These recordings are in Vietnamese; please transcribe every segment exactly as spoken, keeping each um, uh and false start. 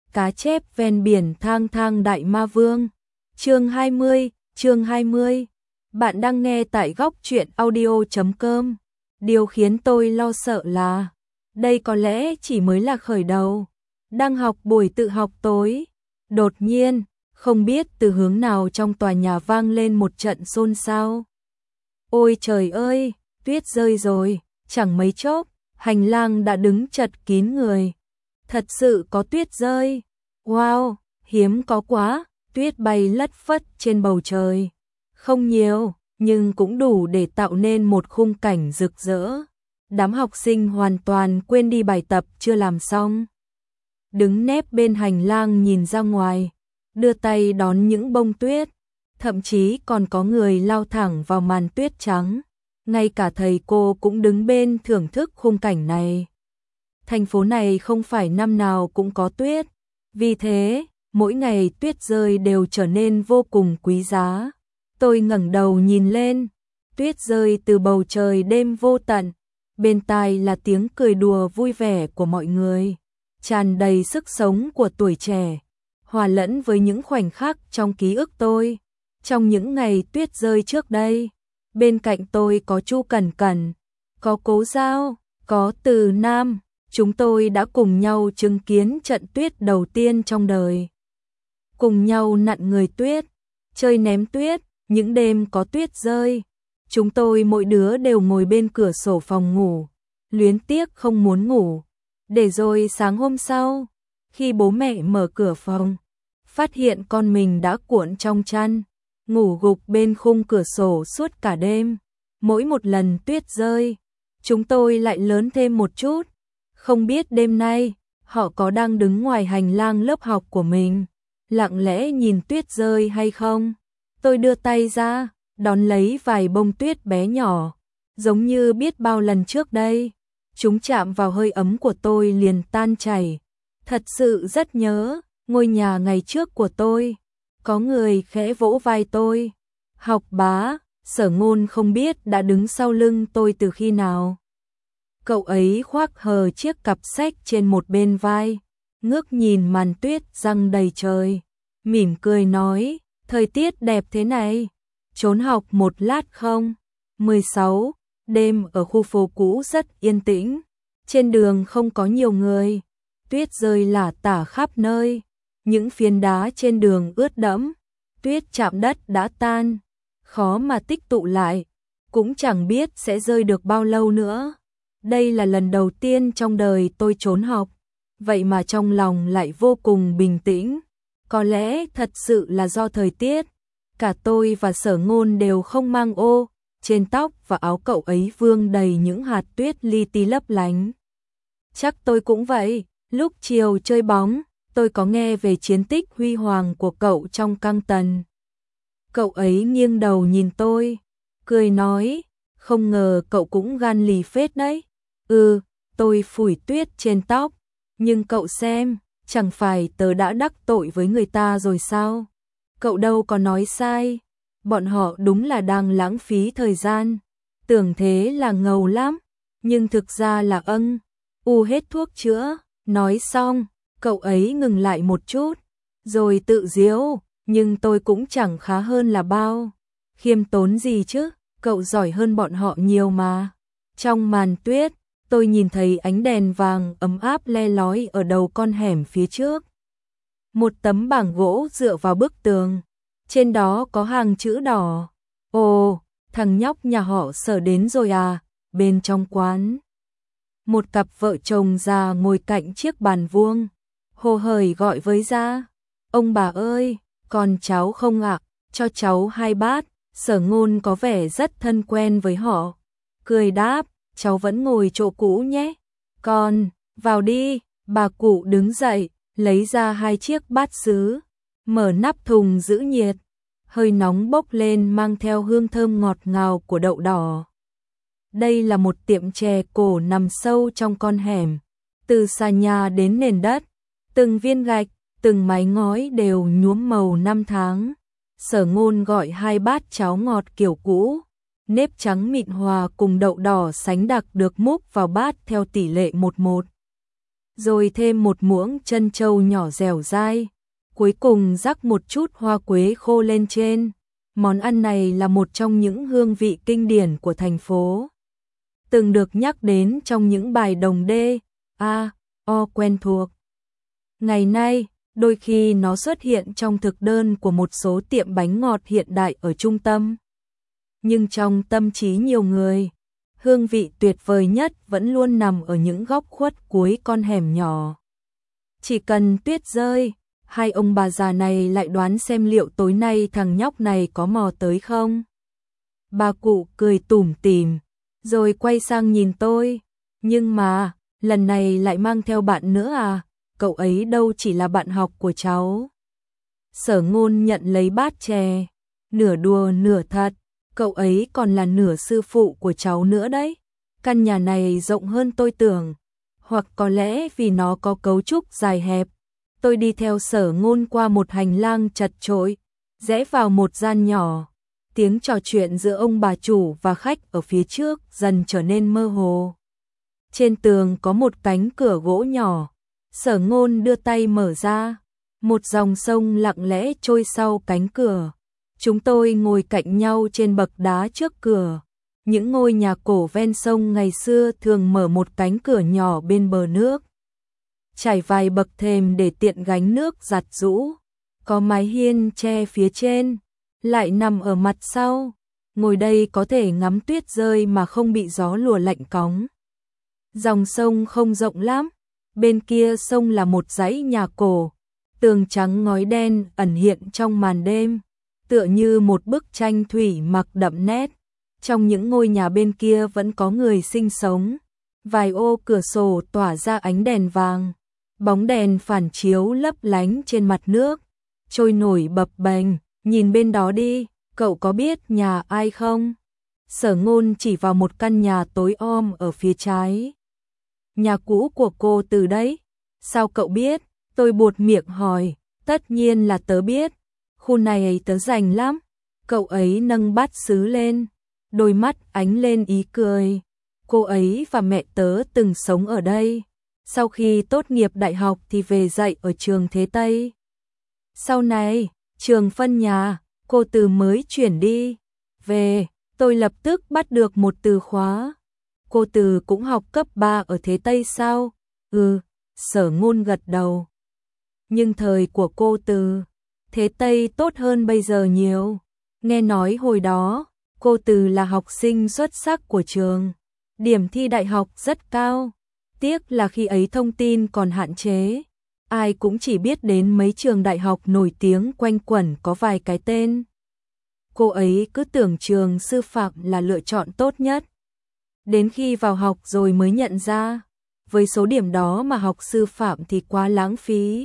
cá chép ven biển thang thang đại ma vương. Chương hai mươi, chương hai mươi. Bạn đang nghe tại góc truyện audio chấm com. Điều khiến tôi lo sợ là đây có lẽ chỉ mới là khởi đầu. Đang học buổi tự học tối, đột nhiên, không biết từ hướng nào trong tòa nhà vang lên một trận xôn xao. Ôi trời ơi, tuyết rơi rồi, chẳng mấy chốc, hành lang đã đứng chật kín người. Thật sự có tuyết rơi. Wow, hiếm có quá, tuyết bay lất phất trên bầu trời. Không nhiều, nhưng cũng đủ để tạo nên một khung cảnh rực rỡ. Đám học sinh hoàn toàn quên đi bài tập chưa làm xong. Đứng nép bên hành lang nhìn ra ngoài, đưa tay đón những bông tuyết. Thậm chí còn có người lao thẳng vào màn tuyết trắng. Ngay cả thầy cô cũng đứng bên thưởng thức khung cảnh này. Thành phố này không phải năm nào cũng có tuyết. Vì thế, mỗi ngày tuyết rơi đều trở nên vô cùng quý giá. Tôi ngẩng đầu nhìn lên, tuyết rơi từ bầu trời đêm vô tận. Bên tai là tiếng cười đùa vui vẻ của mọi người, tràn đầy sức sống của tuổi trẻ, hòa lẫn với những khoảnh khắc trong ký ức tôi. Trong những ngày tuyết rơi trước đây, bên cạnh tôi có Chu Cẩn Cẩn, có Cố Giao, có Từ Nam. Chúng tôi đã cùng nhau chứng kiến trận tuyết đầu tiên trong đời. Cùng nhau nặn người tuyết, chơi ném tuyết, những đêm có tuyết rơi. Chúng tôi mỗi đứa đều ngồi bên cửa sổ phòng ngủ, luyến tiếc không muốn ngủ. Để rồi sáng hôm sau, khi bố mẹ mở cửa phòng, phát hiện con mình đã cuộn trong chăn, ngủ gục bên khung cửa sổ suốt cả đêm. Mỗi một lần tuyết rơi, chúng tôi lại lớn thêm một chút. Không biết đêm nay, họ có đang đứng ngoài hành lang lớp học của mình, lặng lẽ nhìn tuyết rơi hay không? Tôi đưa tay ra, đón lấy vài bông tuyết bé nhỏ, giống như biết bao lần trước đây. Chúng chạm vào hơi ấm của tôi liền tan chảy. Thật sự rất nhớ ngôi nhà ngày trước của tôi. Có người khẽ vỗ vai tôi. Học bá, Sở Ngôn không biết đã đứng sau lưng tôi từ khi nào. Cậu ấy khoác hờ chiếc cặp sách trên một bên vai, ngước nhìn màn tuyết giăng đầy trời, mỉm cười nói, thời tiết đẹp thế này, trốn học một lát không? mười sáu. Đêm ở khu phố cũ rất yên tĩnh, trên đường không có nhiều người, tuyết rơi lả tả khắp nơi, những phiến đá trên đường ướt đẫm, tuyết chạm đất đã tan, khó mà tích tụ lại, cũng chẳng biết sẽ rơi được bao lâu nữa. Đây là lần đầu tiên trong đời tôi trốn học, vậy mà trong lòng lại vô cùng bình tĩnh. Có lẽ thật sự là do thời tiết, cả tôi và Sở Ngôn đều không mang ô, trên tóc và áo cậu ấy vương đầy những hạt tuyết li ti lấp lánh. Chắc tôi cũng vậy, lúc chiều chơi bóng, tôi có nghe về chiến tích huy hoàng của cậu trong căng tần. Cậu ấy nghiêng đầu nhìn tôi, cười nói, không ngờ cậu cũng gan lì phết đấy. Ừ, tôi phủi tuyết trên tóc, nhưng cậu xem, chẳng phải tớ đã đắc tội với người ta rồi sao? Cậu đâu có nói sai, bọn họ đúng là đang lãng phí thời gian, tưởng thế là ngầu lắm, nhưng thực ra là âng, u hết thuốc chữa. Nói xong, cậu ấy ngừng lại một chút, rồi tự giễu, nhưng tôi cũng chẳng khá hơn là bao. Khiêm tốn gì chứ, cậu giỏi hơn bọn họ nhiều mà. Trong màn tuyết, tôi nhìn thấy ánh đèn vàng ấm áp le lói ở đầu con hẻm phía trước. Một tấm bảng gỗ dựa vào bức tường, trên đó có hàng chữ đỏ. Ồ, thằng nhóc nhà họ Sở đến rồi à, bên trong quán. Một cặp vợ chồng già ngồi cạnh chiếc bàn vuông, hồ hởi gọi với ra. Ông bà ơi, con cháu không ạ, cho cháu hai bát. Sở Ngôn có vẻ rất thân quen với họ, cười đáp, cháu vẫn ngồi chỗ cũ nhé. Con, vào đi. Bà cụ đứng dậy, lấy ra hai chiếc bát sứ, mở nắp thùng giữ nhiệt, hơi nóng bốc lên mang theo hương thơm ngọt ngào của đậu đỏ. Đây là một tiệm chè cổ nằm sâu trong con hẻm, từ sàn nhà đến nền đất, từng viên gạch, từng mái ngói đều nhuốm màu năm tháng. Sở Ngôn gọi hai bát cháo ngọt kiểu cũ, nếp trắng mịn hòa cùng đậu đỏ sánh đặc được múc vào bát theo tỷ lệ một một. rồi thêm một muỗng trân châu nhỏ dẻo dai, cuối cùng rắc một chút hoa quế khô lên trên. Món ăn này là một trong những hương vị kinh điển của thành phố, từng được nhắc đến trong những bài đồng đê, a, o quen thuộc. Ngày nay, đôi khi nó xuất hiện trong thực đơn của một số tiệm bánh ngọt hiện đại ở trung tâm. Nhưng trong tâm trí nhiều người, hương vị tuyệt vời nhất vẫn luôn nằm ở những góc khuất cuối con hẻm nhỏ. Chỉ cần tuyết rơi, hai ông bà già này lại đoán xem liệu tối nay thằng nhóc này có mò tới không. Bà cụ cười tủm tỉm, rồi quay sang nhìn tôi. Nhưng mà, lần này lại mang theo bạn nữa à, cậu ấy đâu chỉ là bạn học của cháu. Sở Ngôn nhận lấy bát chè, nửa đùa nửa thật, cậu ấy còn là nửa sư phụ của cháu nữa đấy. Căn nhà này rộng hơn tôi tưởng, hoặc có lẽ vì nó có cấu trúc dài hẹp. Tôi đi theo Sở Ngôn qua một hành lang chật chội, rẽ vào một gian nhỏ. Tiếng trò chuyện giữa ông bà chủ và khách ở phía trước dần trở nên mơ hồ. Trên tường có một cánh cửa gỗ nhỏ. Sở Ngôn đưa tay mở ra, một dòng sông lặng lẽ trôi sau cánh cửa. Chúng tôi ngồi cạnh nhau trên bậc đá trước cửa. Những ngôi nhà cổ ven sông ngày xưa thường mở một cánh cửa nhỏ bên bờ nước, trải vài bậc thềm để tiện gánh nước giặt giũ. Có mái hiên tre phía trên, lại nằm ở mặt sau. Ngồi đây có thể ngắm tuyết rơi mà không bị gió lùa lạnh cóng. Dòng sông không rộng lắm, bên kia sông là một dãy nhà cổ, tường trắng ngói đen ẩn hiện trong màn đêm, tựa như một bức tranh thủy mặc đậm nét. Trong những ngôi nhà bên kia vẫn có người sinh sống, vài ô cửa sổ tỏa ra ánh đèn vàng, bóng đèn phản chiếu lấp lánh trên mặt nước, trôi nổi bập bềnh. Nhìn bên đó đi, cậu có biết nhà ai không? Sở Ngôn chỉ vào một căn nhà tối om ở phía trái. Nhà cũ của cô Từ đấy. Sao cậu biết? Tôi buột miệng hỏi. Tất nhiên là tớ biết, khu này tớ rành lắm. Cậu ấy nâng bát sứ lên, đôi mắt ánh lên ý cười. Cô ấy và mẹ tớ từng sống ở đây. Sau khi tốt nghiệp đại học thì về dạy ở trường Thế Tây. Sau này, trường phân nhà, cô Từ mới chuyển đi. Về, tôi lập tức bắt được một từ khóa. Cô Từ cũng học cấp ba ở Thế Tây sao? Ừ, Sở Ngôn gật đầu. Nhưng thời của cô Từ, Thế Tây tốt hơn bây giờ nhiều. Nghe nói hồi đó, cô Từ là học sinh xuất sắc của trường. Điểm thi đại học rất cao. Tiếc là khi ấy thông tin còn hạn chế. Ai cũng chỉ biết đến mấy trường đại học nổi tiếng quanh quẩn có vài cái tên. Cô ấy cứ tưởng trường sư phạm là lựa chọn tốt nhất. Đến khi vào học rồi mới nhận ra, với số điểm đó mà học sư phạm thì quá lãng phí.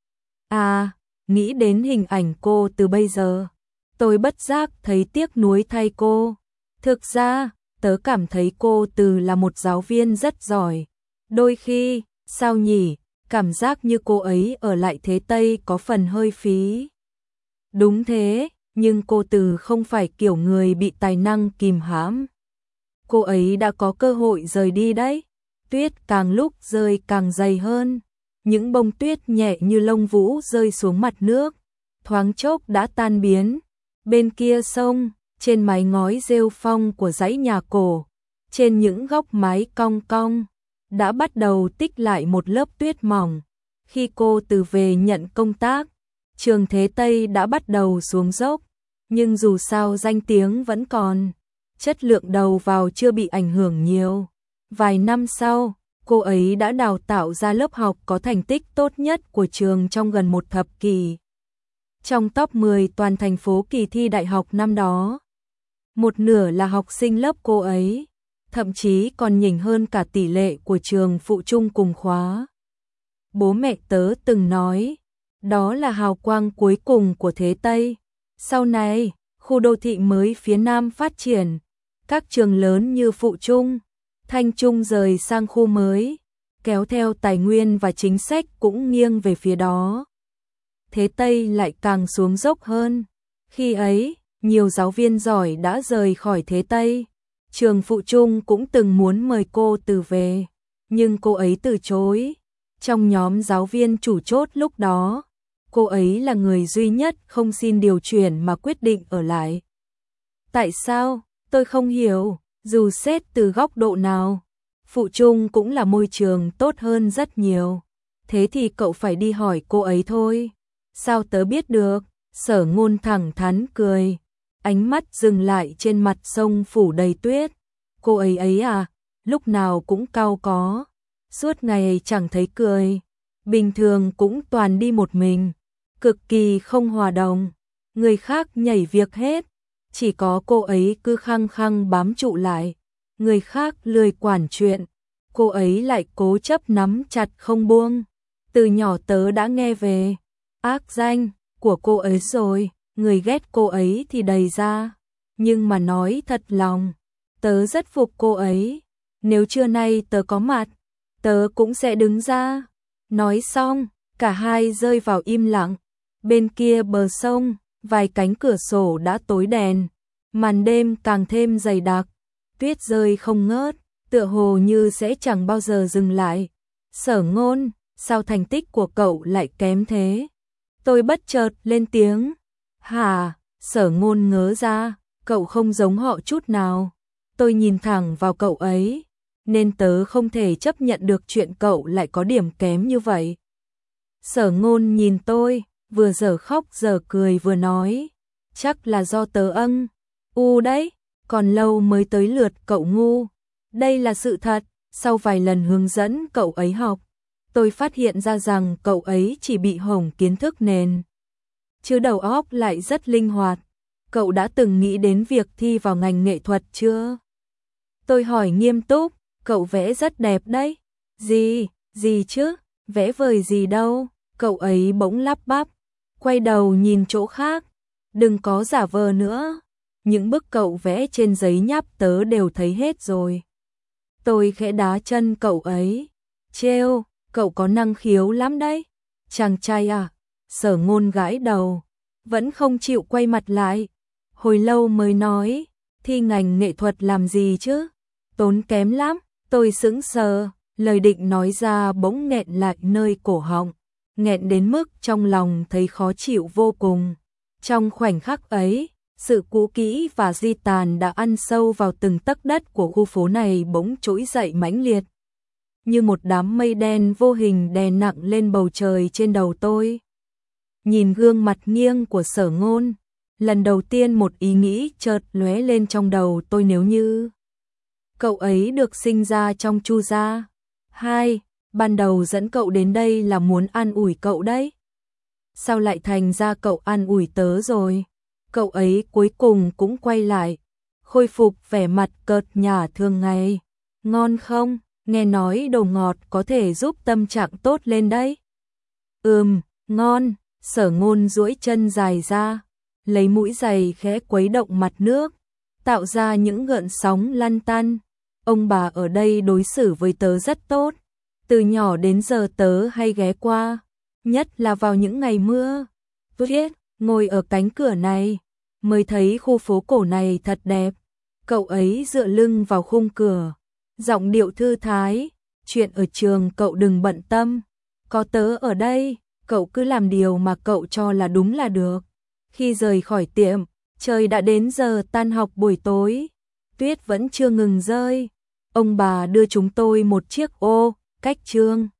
À, nghĩ đến hình ảnh cô Từ bây giờ, tôi bất giác thấy tiếc nuối thay cô. Thực ra, tớ cảm thấy cô Từ là một giáo viên rất giỏi. Đôi khi, sao nhỉ, cảm giác như cô ấy ở lại Thế Tây có phần hơi phí. Đúng thế, nhưng cô Từ không phải kiểu người bị tài năng kìm hãm. Cô ấy đã có cơ hội rời đi đấy. Tuyết càng lúc rơi càng dày hơn. Những bông tuyết nhẹ như lông vũ rơi xuống mặt nước, thoáng chốc đã tan biến. Bên kia sông, trên mái ngói rêu phong của dãy nhà cổ, trên những góc mái cong cong, đã bắt đầu tích lại một lớp tuyết mỏng. Khi cô Từ về nhận công tác, trường Thế Tây đã bắt đầu xuống dốc, nhưng dù sao danh tiếng vẫn còn, chất lượng đầu vào chưa bị ảnh hưởng nhiều. Vài năm sau, cô ấy đã đào tạo ra lớp học có thành tích tốt nhất của trường trong gần một thập kỷ. Trong top mười toàn thành phố kỳ thi đại học năm đó, một nửa là học sinh lớp cô ấy, thậm chí còn nhỉnh hơn cả tỷ lệ của trường phụ trung cùng khóa. Bố mẹ tớ từng nói, đó là hào quang cuối cùng của Thế Tây. Sau này, khu đô thị mới phía Nam phát triển, các trường lớn như Phụ Trung, Thanh Trung rời sang khu mới, kéo theo tài nguyên và chính sách cũng nghiêng về phía đó. Thế Tây lại càng xuống dốc hơn. Khi ấy, nhiều giáo viên giỏi đã rời khỏi Thế Tây. Trường Phụ Trung cũng từng muốn mời cô Từ về, nhưng cô ấy từ chối. Trong nhóm giáo viên chủ chốt lúc đó, cô ấy là người duy nhất không xin điều chuyển mà quyết định ở lại. Tại sao? Tôi không hiểu, dù xét từ góc độ nào, phụ trung cũng là môi trường tốt hơn rất nhiều. Thế thì cậu phải đi hỏi cô ấy thôi. Sao tớ biết được? Sở Ngôn thẳng thắn cười, ánh mắt dừng lại trên mặt sông phủ đầy tuyết. Cô ấy ấy à, lúc nào cũng cau có, suốt ngày chẳng thấy cười, bình thường cũng toàn đi một mình, cực kỳ không hòa đồng, người khác nhảy việc hết, chỉ có cô ấy cứ khăng khăng bám trụ lại, người khác lười quản chuyện, cô ấy lại cố chấp nắm chặt không buông. Từ nhỏ tớ đã nghe về ác danh của cô ấy rồi, người ghét cô ấy thì đầy ra, nhưng mà nói thật lòng, tớ rất phục cô ấy, nếu trưa nay tớ có mặt, tớ cũng sẽ đứng ra. Nói xong, cả hai rơi vào im lặng, bên kia bờ sông, vài cánh cửa sổ đã tối đèn, màn đêm càng thêm dày đặc, tuyết rơi không ngớt, tựa hồ như sẽ chẳng bao giờ dừng lại. Sở Ngôn, sao thành tích của cậu lại kém thế? Tôi bất chợt lên tiếng. Hả? Sở Ngôn ngớ ra, cậu không giống họ chút nào. Tôi nhìn thẳng vào cậu ấy, nên tớ không thể chấp nhận được chuyện cậu lại có điểm kém như vậy. Sở Ngôn nhìn tôi, vừa giờ khóc giờ cười vừa nói, chắc là do tớ âng u đấy, còn lâu mới tới lượt cậu ngu. Đây là sự thật, sau vài lần hướng dẫn cậu ấy học, tôi phát hiện ra rằng cậu ấy chỉ bị hỏng kiến thức nền, chứ đầu óc lại rất linh hoạt. Cậu đã từng nghĩ đến việc thi vào ngành nghệ thuật chưa? Tôi hỏi nghiêm túc, cậu vẽ rất đẹp đấy. Gì, gì chứ, vẽ vời gì đâu, cậu ấy bỗng lắp bắp, quay đầu nhìn chỗ khác. Đừng có giả vờ nữa, những bức cậu vẽ trên giấy nháp tớ đều thấy hết rồi. Tôi khẽ đá chân cậu ấy, trêu, cậu có năng khiếu lắm đấy. Chàng trai à? Sở Ngôn gãi đầu, vẫn không chịu quay mặt lại. Hồi lâu mới nói, thi ngành nghệ thuật làm gì chứ? Tốn kém lắm. Tôi sững sờ, lời định nói ra bỗng nghẹn lại nơi cổ họng, nghẹn đến mức trong lòng thấy khó chịu vô cùng. Trong khoảnh khắc ấy, sự cũ kỹ và di tàn đã ăn sâu vào từng tấc đất của khu phố này bỗng trỗi dậy mãnh liệt, như một đám mây đen vô hình đè nặng lên bầu trời trên đầu tôi. Nhìn gương mặt nghiêng của Sở Ngôn, lần đầu tiên một ý nghĩ chợt lóe lên trong đầu tôi, nếu như cậu ấy được sinh ra trong Chu gia. Hai, ban đầu dẫn cậu đến đây là muốn an ủi cậu đấy. Sao lại thành ra cậu an ủi tớ rồi? Cậu ấy cuối cùng cũng quay lại, khôi phục vẻ mặt cợt nhả thường ngày. Ngon không? Nghe nói đồ ngọt có thể giúp tâm trạng tốt lên đấy. Ừm, ngon. Sở Ngôn duỗi chân dài ra, lấy mũi giày khẽ quấy động mặt nước, tạo ra những gợn sóng lăn tăn. Ông bà ở đây đối xử với tớ rất tốt, từ nhỏ đến giờ tớ hay ghé qua, nhất là vào những ngày mưa. Tuyết, ngồi ở cánh cửa này, mới thấy khu phố cổ này thật đẹp. Cậu ấy dựa lưng vào khung cửa, giọng điệu thư thái, chuyện ở trường cậu đừng bận tâm, có tớ ở đây, cậu cứ làm điều mà cậu cho là đúng là được. Khi rời khỏi tiệm, trời đã đến giờ tan học buổi tối, tuyết vẫn chưa ngừng rơi. Ông bà đưa chúng tôi một chiếc ô cách trường.